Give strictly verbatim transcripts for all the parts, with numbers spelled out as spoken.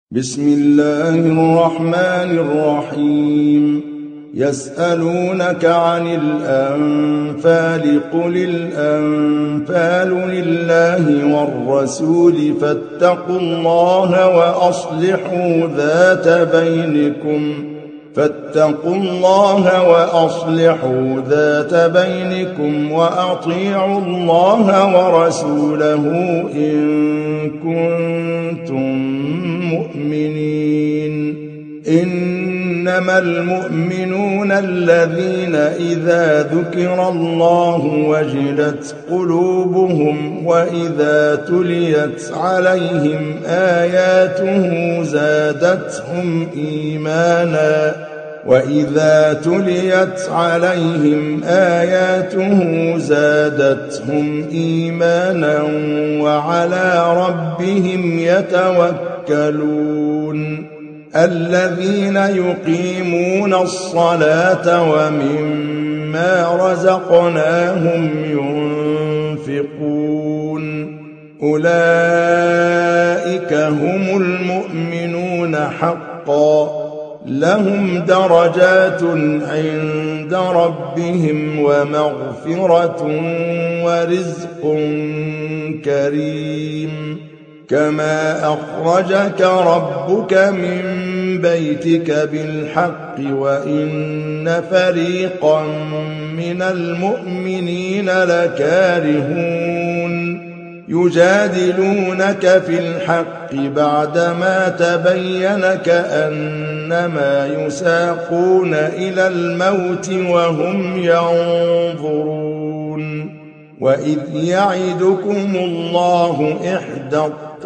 بسم الله الرحمن الرحيم يسألونك عن الأنفال قل الأنفال لله والرسول فاتقوا الله وأصلحوا ذات بينكم فاتقوا الله وأصلحوا ذات بينكم وأطيعوا الله ورسوله إن كنتم مؤمنين إنما المؤمنون الذين إذا ذكر الله وجلت قلوبهم وإذا تليت عليهم آياته زادتهم إيمانا وإذا تليت عليهم آياته زادتهم إيمانا وعلى ربهم يتوكلون الذين يقيمون الصلاة ومما رزقناهم ينفقون أولئك هم المؤمنون حقا لهم درجات عند ربهم ومغفرة ورزق كريم كما أخرجك ربك من بيتك بالحق وإن فريقا من المؤمنين لكارهون يجادلونك في الحق بعدما تبين كأنما يساقون إلى الموت وهم ينظرون وإذ يعدكم الله إحدى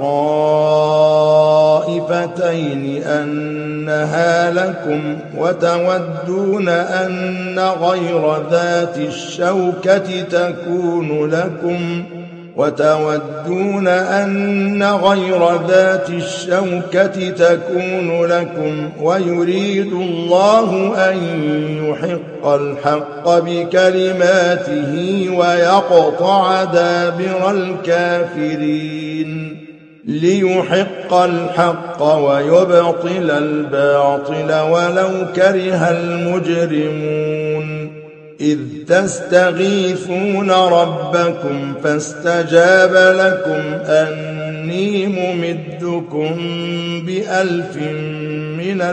الطائفتين أنها لكم وتودون أن غير ذات الشوكة تكون لكم وتودون أن غير ذات الشوكة تكون لكم ويريد الله أن يحق الحق بكلماته ويقطع دابر الكافرين ليحق الحق ويبطل الباطل ولو كره المجرمون إذ تستغيثون ربكم فاستجاب لكم أني ممدكم بألف من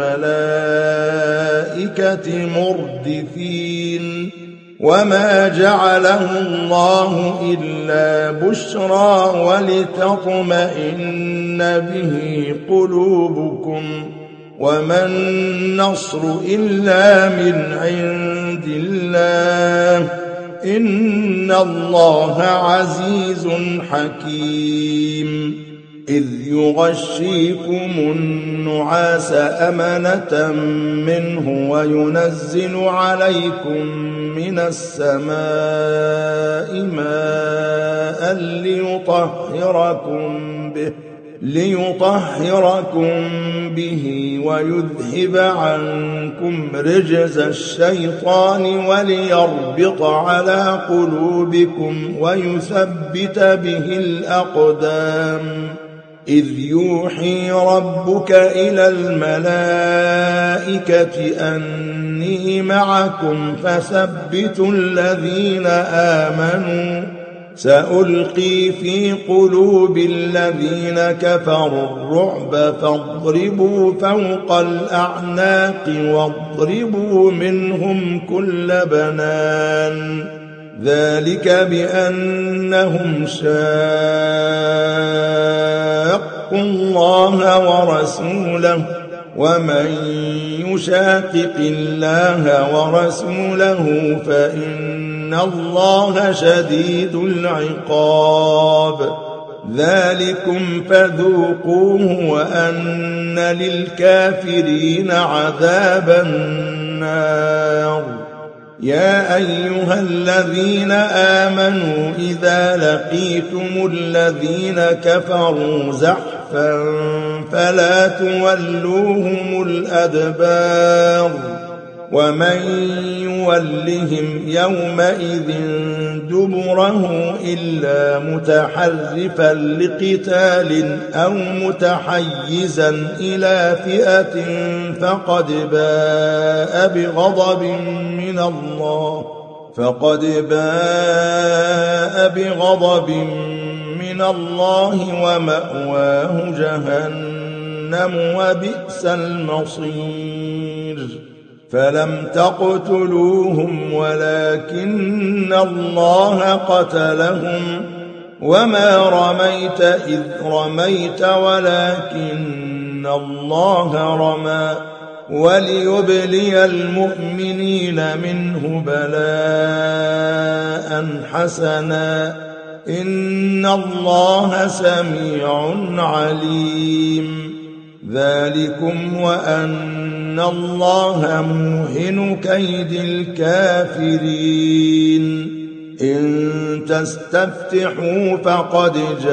الملائكة مردفين وما جعله الله إلا بشرى ولتطمئن به قلوبكم وما النصر إلا من عند الله إن الله عزيز حكيم إذ يغشيكم النعاس أمنة منه وينزل عليكم من السماء ماء ليطهركم به ليطهركم به ويذهب عنكم رجز الشيطان وليربط على قلوبكم ويثبت به الأقدام إذ يوحي ربك إلى الملائكة أني معكم فثبتوا الذين آمنوا سألقي في قلوب الذين كفروا الرعب فاضربوا فوق الأعناق واضربوا منهم كل بنان ذلك بأنهم شاقوا الله ورسوله ومن يشاقق الله ورسوله فإن الله شديد العقاب ذلكم فذوقوه وأن للكافرين عذاب النار يا أيها الذين آمنوا إذا لقيتم الذين كفروا زحفا فلا تولوهم الأدبار ومن يولهم يومئذ دبره إلا متحرفا لقتال أو متحيزا إلى فئة فقد باء بغضب من الله فقد باء بغضب من الله ومأواه جهنم وبئس المصير فلم تقتلوهم ولكن الله قتلهم وما رميت إذ رميت ولكن الله رمى وليبلي المؤمنين منه بلاء حسنا إن الله سميع عليم ذلكم وأن الله موهن كيد الكافرين إن تستفتحوا فقد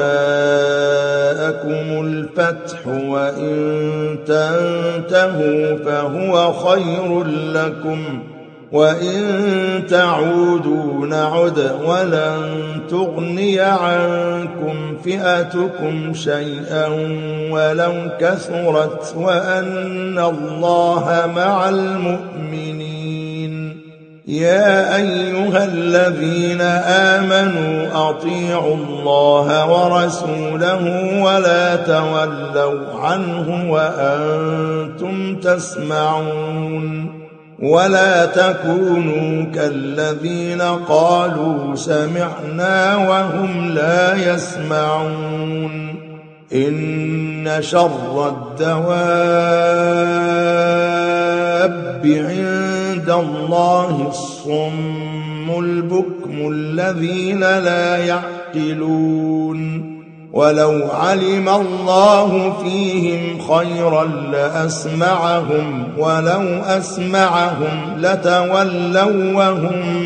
جاءكم الفتح وإن تنتهوا فهو خير لكم وإن تعودوا نعد ولن تغني عنكم فئتكم شيئا ولو كثرت وأن الله مع المؤمنين يا أيها الذين آمنوا أطيعوا الله ورسوله ولا تولوا عنه وأنتم تسمعون ولا تكونوا كالذين قالوا سمعنا وهم لا يسمعون إن شر الدواب عند الله الصم البكم الذين لا يعقلون ولو علم الله فيهم خيرا لأسمعهم ولو أسمعهم لتولوا وهم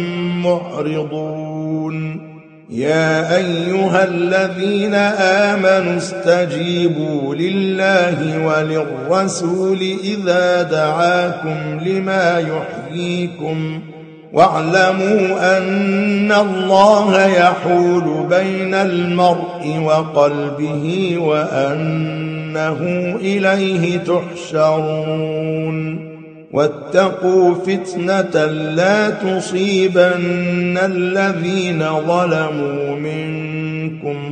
معرضون يا أيها الذين آمنوا استجيبوا لله وللرسول إذا دعاكم لما يحييكم واعلموا أن الله يحول بين المرء وقلبه وأنه إليه تحشرون واتقوا فتنة لا تصيبن الذين ظلموا منكم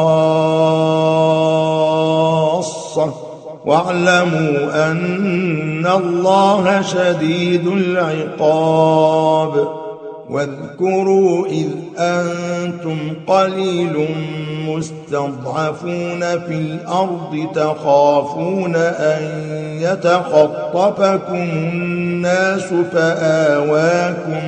خاصة واعلموا أن الله شديد العقاب واذكروا إذ أنتم قليل مستضعفون في الأرض تخافون أن يتخطفكم الناس فآواكم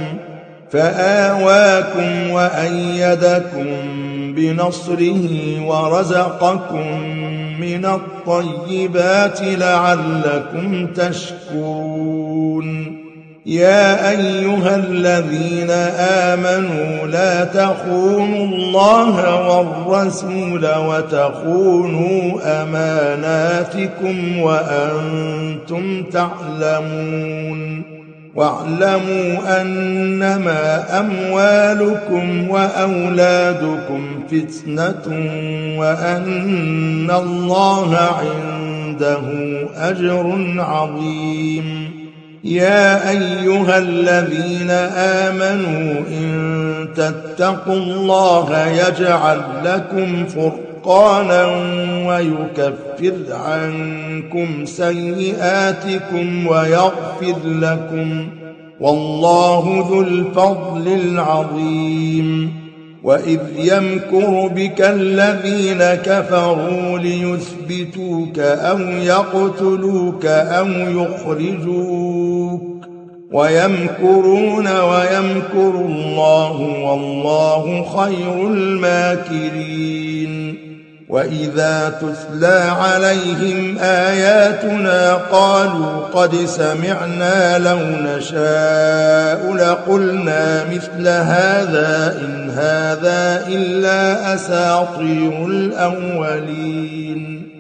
فآواكم وأيدكم بنصره ورزقكم من الطيبات لعلكم تشكرون يا أيها الذين آمنوا لا تخونوا الله والرسول وتخونوا أماناتكم وأنتم تعلمون واعلموا أنما أموالكم وأولادكم فتنة وأن الله عنده أجر عظيم يا أيها الذين آمنوا إن تتقوا الله يجعل لكم فرقانا ويكفر عنكم سيئاتكم ويغفر لكم والله ذو الفضل العظيم وإذ يمكر بك الذين كفروا ليثبتوك أو يقتلوك أو يخرجوك ويمكرون ويمكر الله والله خير الماكرين وإذا تتلى عليهم آياتنا قالوا قد سمعنا لو نشاء لقلنا مثل هذا إن هذا إلا أساطير الأولين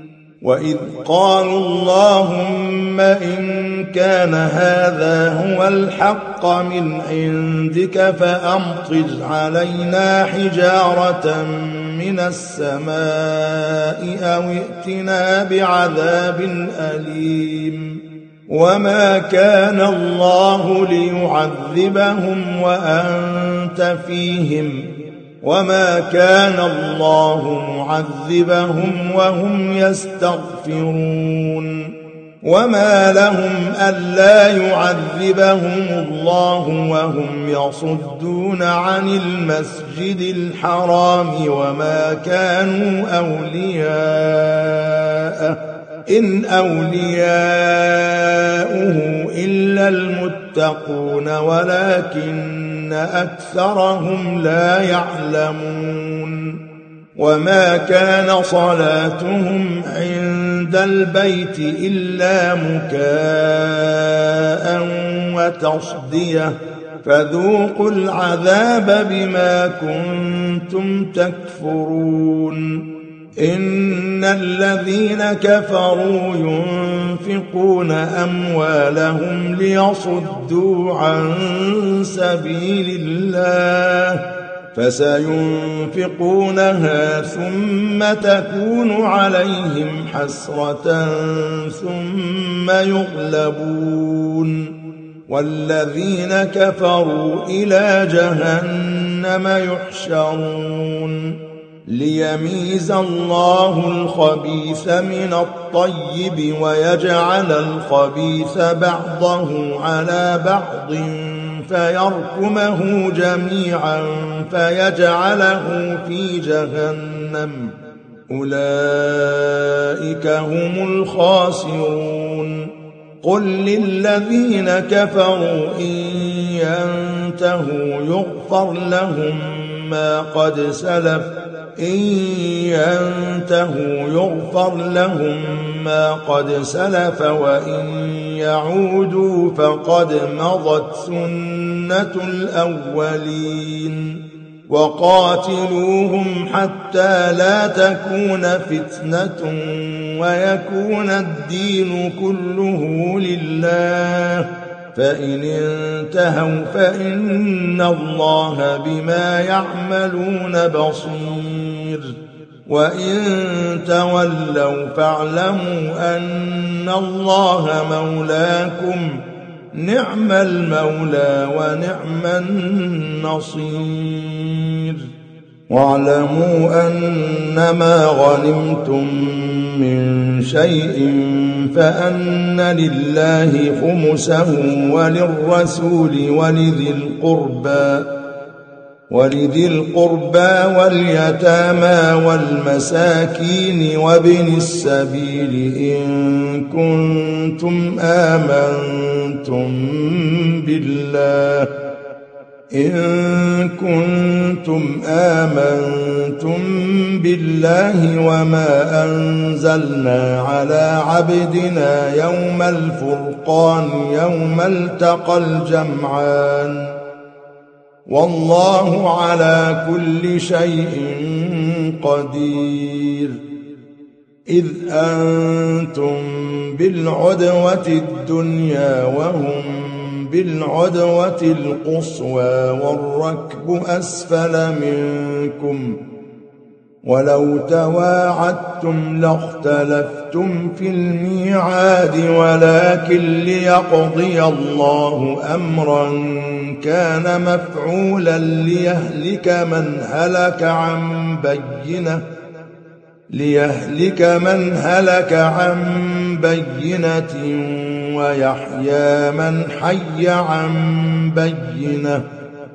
وإذ قالوا اللهم إن كان هذا هو الحق من عندك فأمطر علينا حجارة من السماء أو ائتنا بعذاب أليم وما كان الله ليعذبهم وأنت فيهم وما كان الله معذبهم وهم يستغفرون وما لهم ألا يعذبهم الله وهم يصدون عن المسجد الحرام وما كانوا أولياءه إن أولياؤه إلا المتقون ولكن أكثرهم لا يعلمون وما كان صلاتهم عند البيت إلا مكاء وتصدية فذوقوا العذاب بما كنتم تكفرون إن الذين كفروا ينفقون أموالهم ليصدوا عن سبيل الله فسينفقونها ثم تكون عليهم حسرة ثم يغلبون والذين كفروا إلى جهنم يحشرون ليميز الله الخبيث من الطيب ويجعل الخبيث بعضه على بعض فيركمه جميعا فيجعله في جهنم أولئك هم الخاسرون قل للذين كفروا إن ينتهوا يغفر لهم ما قد سلف إن ينتهوا يغفر لهم ما قد سلف وإن يعودوا فقد مضت سنة الأولين وقاتلوهم حتى لا تكون فتنة ويكون الدين كله لله فإن انتهوا فإن الله بما يعملون بصير وإن تولوا فاعلموا أن الله مولاكم نعم المولى ونعم النصير واعلموا أنما غنمتم من شيء فأن لله خمسه وللرسول ولذي القربى ولذي القربى واليتامى والمساكين وابن السبيل إن كنتم آمنتم بالله إن كنتم آمنتم بالله وما أنزلنا على عبدنا يوم الفرقان يوم التقى الجمعان والله على كل شيء قدير إذ أنتم بالعدوة الدنيا وهم بالعدوة القصوى والركب أسفل منكم ولو تواعدتم لاختلفتم في الميعاد ولكن ليقضي الله أمرا كان مفعولا ليهلك من هلك عن بينة ليهلك من هلك عن بينة ويحيى من حي عن بينة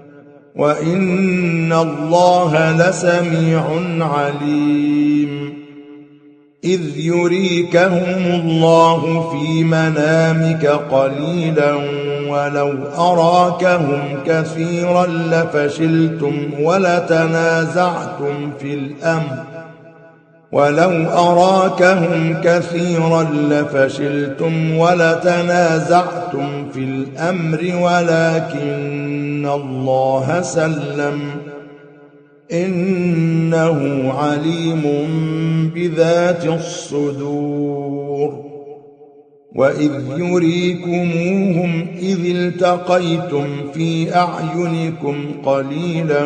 وإن الله لسميع عليم إذ يريكهم الله في منامك قليلا ولو أراكهم كثيرا لفشلتم ولتنازعتم في الأمر ولو أراكهم كثيرا لفشلتم ولتنازعتم في الأمر ولكن الله سلم إنه عليم بذات الصدور. وإذ يريكموهم إذ التقيتم في أعينكم قليلا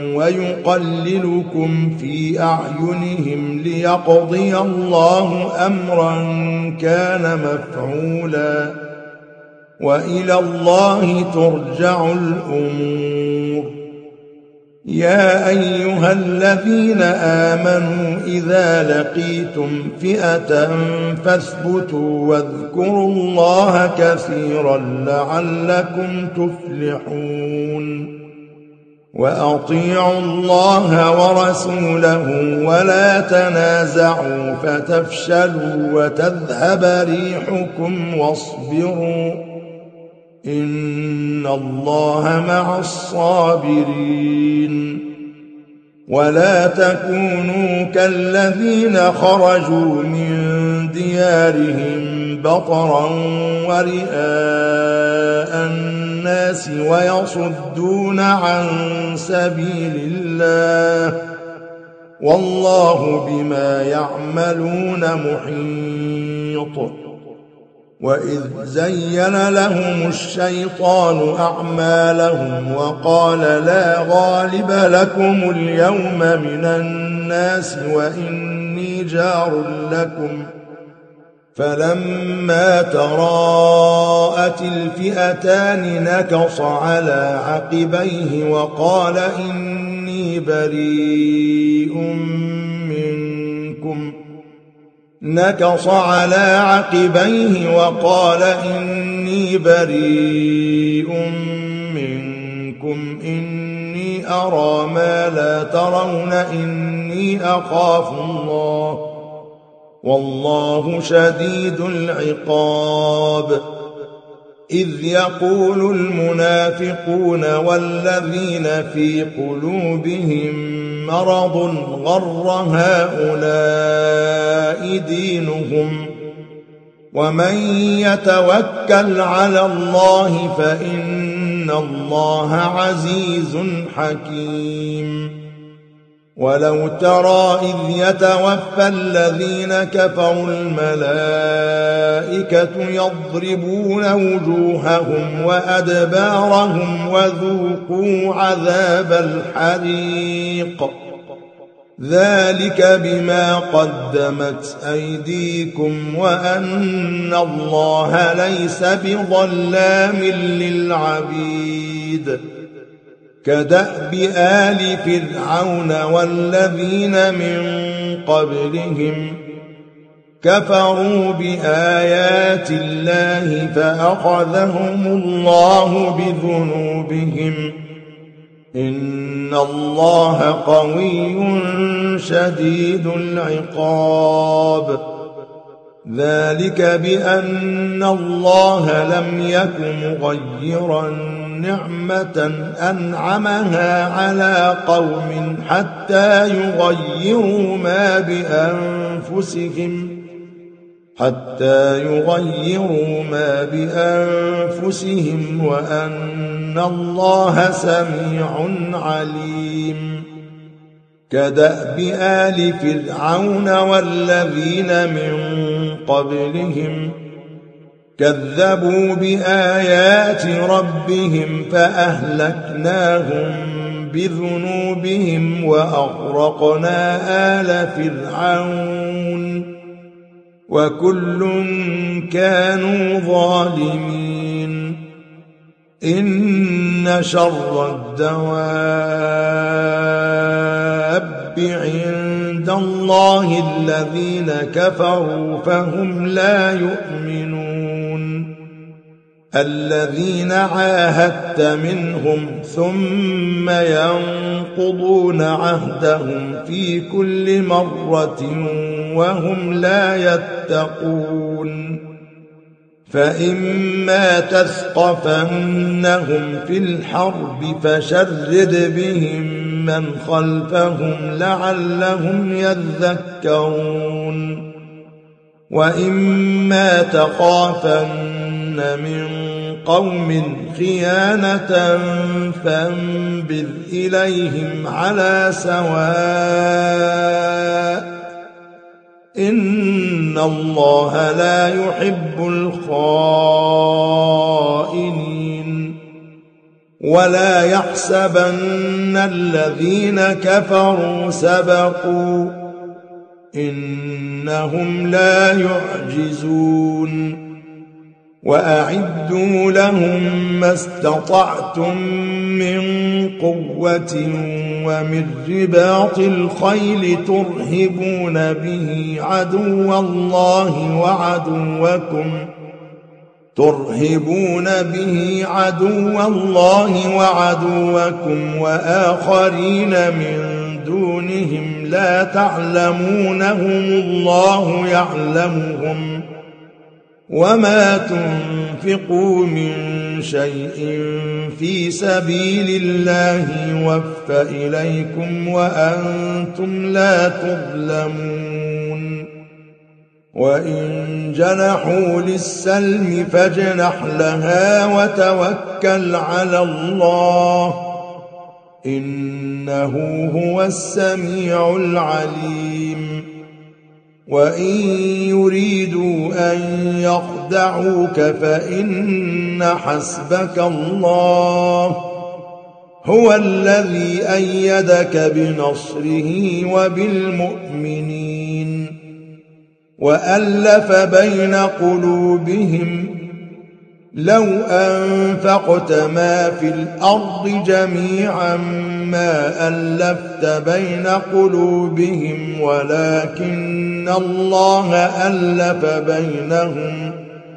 ويقللكم في أعينهم ليقضي الله أمرا كان مفعولا وإلى الله ترجع الأمور. يا أيها الذين آمنوا إذا لقيتم فئة فاثبتوا واذكروا الله كثيرا لعلكم تفلحون. وأطيعوا الله ورسوله ولا تنازعوا فتفشلوا وتذهب ريحكم واصبروا إن الله مع الصابرين. ولا تكونوا كالذين خرجوا من ديارهم بطرا ورئاء الناس ويصدون عن سبيل الله والله بما يعملون محيط. وإذ زين لهم الشيطان أعمالهم وقال لا غالب لكم اليوم من الناس وإني جار لكم فلما تراءت الفئتان نكص على عقبيه وقال إني بريء منكم نكص على عقبيه وقال إني بريء منكم إني أرى ما لا ترون إني أخاف الله والله شديد العقاب. إذ يقول المنافقون والذين في قلوبهم مرض غر هؤلاء دينهم ومن يتوكل على الله فإن الله عزيز حكيم. ولو ترى إذ يتوفى الذين كفروا الملائكة يضربون وجوههم وأدبارهم وذوقوا عذاب الحريق ذلك بما قدمت أيديكم وأن الله ليس بظلام للعبيد. كدأب آل فرعون والذين من قبلهم كفروا بآيات الله فأخذهم الله بذنوبهم إن الله قوي شديد العقاب. ذلك بأن الله لم يكن مغيرا نعمة أنعمها على قوم حتى يغيروا ما بأنفسهم حتى يغيروا ما بأنفسهم وأن الله سميع عليم. كدأب آل فرعون والذين من قبلهم كذبوا بآيات ربهم فأهلكناهم بذنوبهم وأغرقنا آل فرعون وكل كانوا ظالمين. إن شر الدواب عند الله الذين كفروا فهم لا يؤمنون. الذين عاهدت منهم ثم ينقضون عهدهم في كل مرة وهم لا يتقون. فإما تثقفنهم في الحرب فشرد بهم من خلفهم لعلهم يذكرون. وإما تخافن من قوم خيانة فانبذ إليهم على سواء إن الله لا يحب الخائنين ولا يحسبن الذين كفروا سبقوا إنهم لا يعجزون وأعدوا لهم ما استطعتم من قوة ومن رباط الخيل ترهبون به عدو الله وعدوكم ترهبون به عدو الله وعدوكم وآخرين من دونهم لا تعلمونهم الله يعلمهم وما تنفقوا من شيء في سبيل الله يوفى إليكم وأنتم لا تظلمون وإن جنحوا للسلم فاجنح لها وتوكل على الله إنه هو السميع العليم وإن يريدوا أن يخدعوك فإن حسبك الله هو الذي أيدك بنصره وبالمؤمنين وألف بين قلوبهم لو أنفقت ما في الأرض جميعا ما ألفت بين قلوبهم ولكن الله ألف بينهم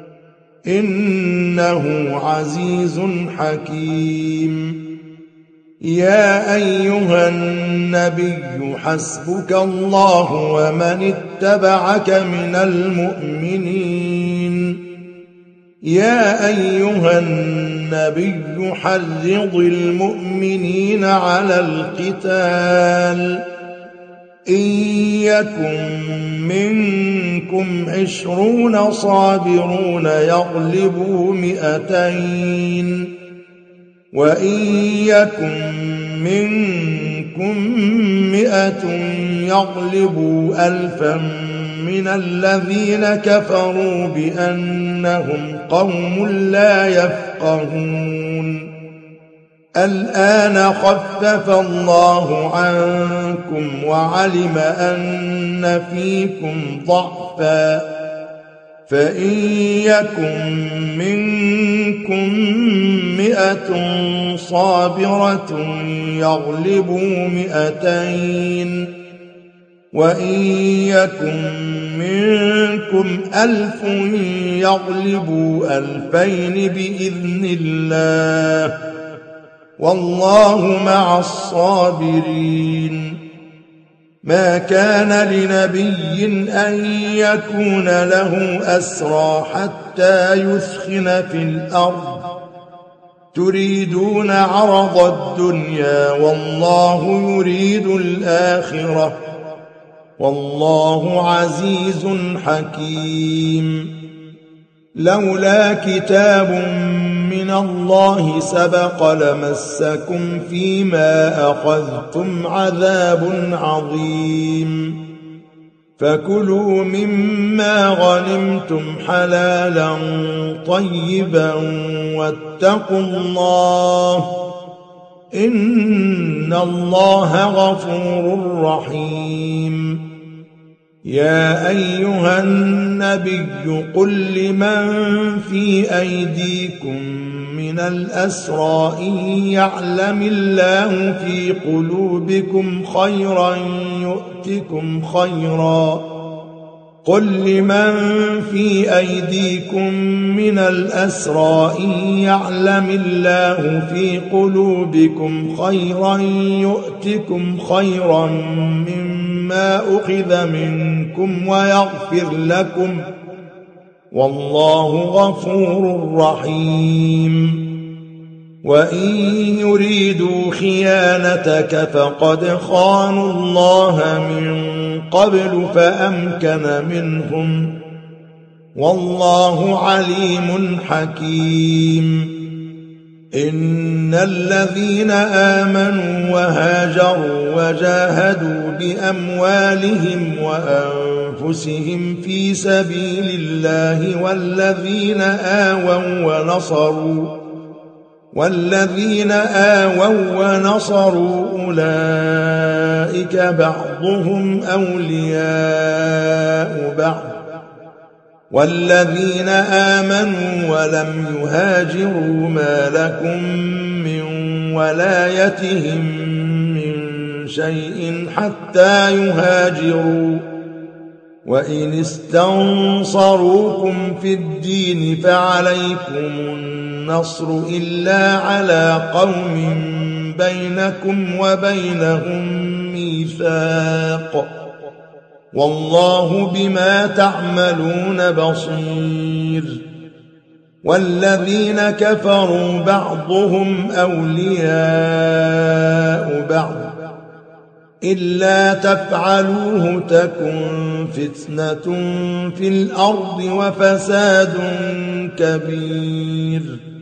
إنه عزيز حكيم يا أيها النبي حسبك الله ومن اتبعك من المؤمنين يا أيها النبي حرض المؤمنين على القتال إن يكن منكم عشرون صابرون يغلبوا مئتين وإن يكن منكم مئة يغلبوا ألفا من الذين كفروا بأنهم قوم لا يفقهون الآن خفف الله عنكم وعلم أن فيكم ضعفا فإن يكن منكم مئة صابرة يغلبوا مئتين وإن يكن منكم ألف يغلبوا ألفين بإذن الله والله مع الصابرين ما كان لنبي أن يكون له أسرى حتى يثخن في الأرض تريدون عرض الدنيا والله يريد الآخرة والله عزيز حكيم لولا كتاب من الله سبق لمسكم فيما أخذتم عذاب عظيم فكلوا مما غنمتم حلالا طيبا واتقوا الله إن الله غفور رحيم يا أيها النبي قل لمن في أيديكم من الأسرى إن يعلم الله في قلوبكم خيرا يؤتكم خيرا قل لمن في أيديكم من الأسرى إن يعلم الله في قلوبكم خيرا يؤتكم خيرا مما أخذ منكم ويغفر لكم والله غفور رحيم وإن يريدوا خيانتك فقد خانوا الله من قبل فأمكن منهم والله عليم حكيم. إن الذين آمنوا وهاجروا وجاهدوا بأموالهم وأنفسهم في سبيل الله والذين آووا ونصروا والذين آووا ونصروا أولئك بعضهم أولياء بعض والذين آمنوا ولم يهاجروا ما لكم من ولايتهم من شيء حتى يهاجروا وإن استنصروكم في الدين فعليكم النصر إلا على قوم بينكم وبينهم ميثاق والله بما تعملون بصير. والذين كفروا بعضهم أولياء بعض إلا تفعلوه تكن فتنة في الأرض وفساد كبير.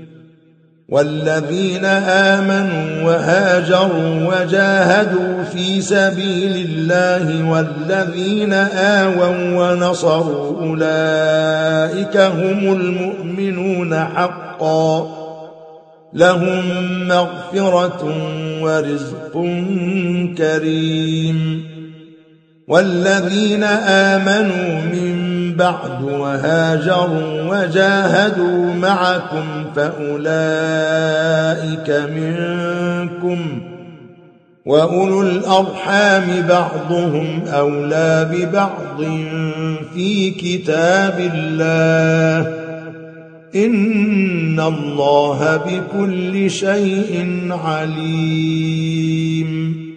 والذين آمنوا وهاجروا وجاهدوا في سبيل الله والذين آووا ونصروا أولئك هم المؤمنون حقا لهم مغفرة ورزق كريم. والذين آمنوا من بعد وهاجروا وجاهدوا معكم فأولئك منكم وأولو الأرحام بعضهم أولى ببعض في كتاب الله إن الله بكل شيء عليم.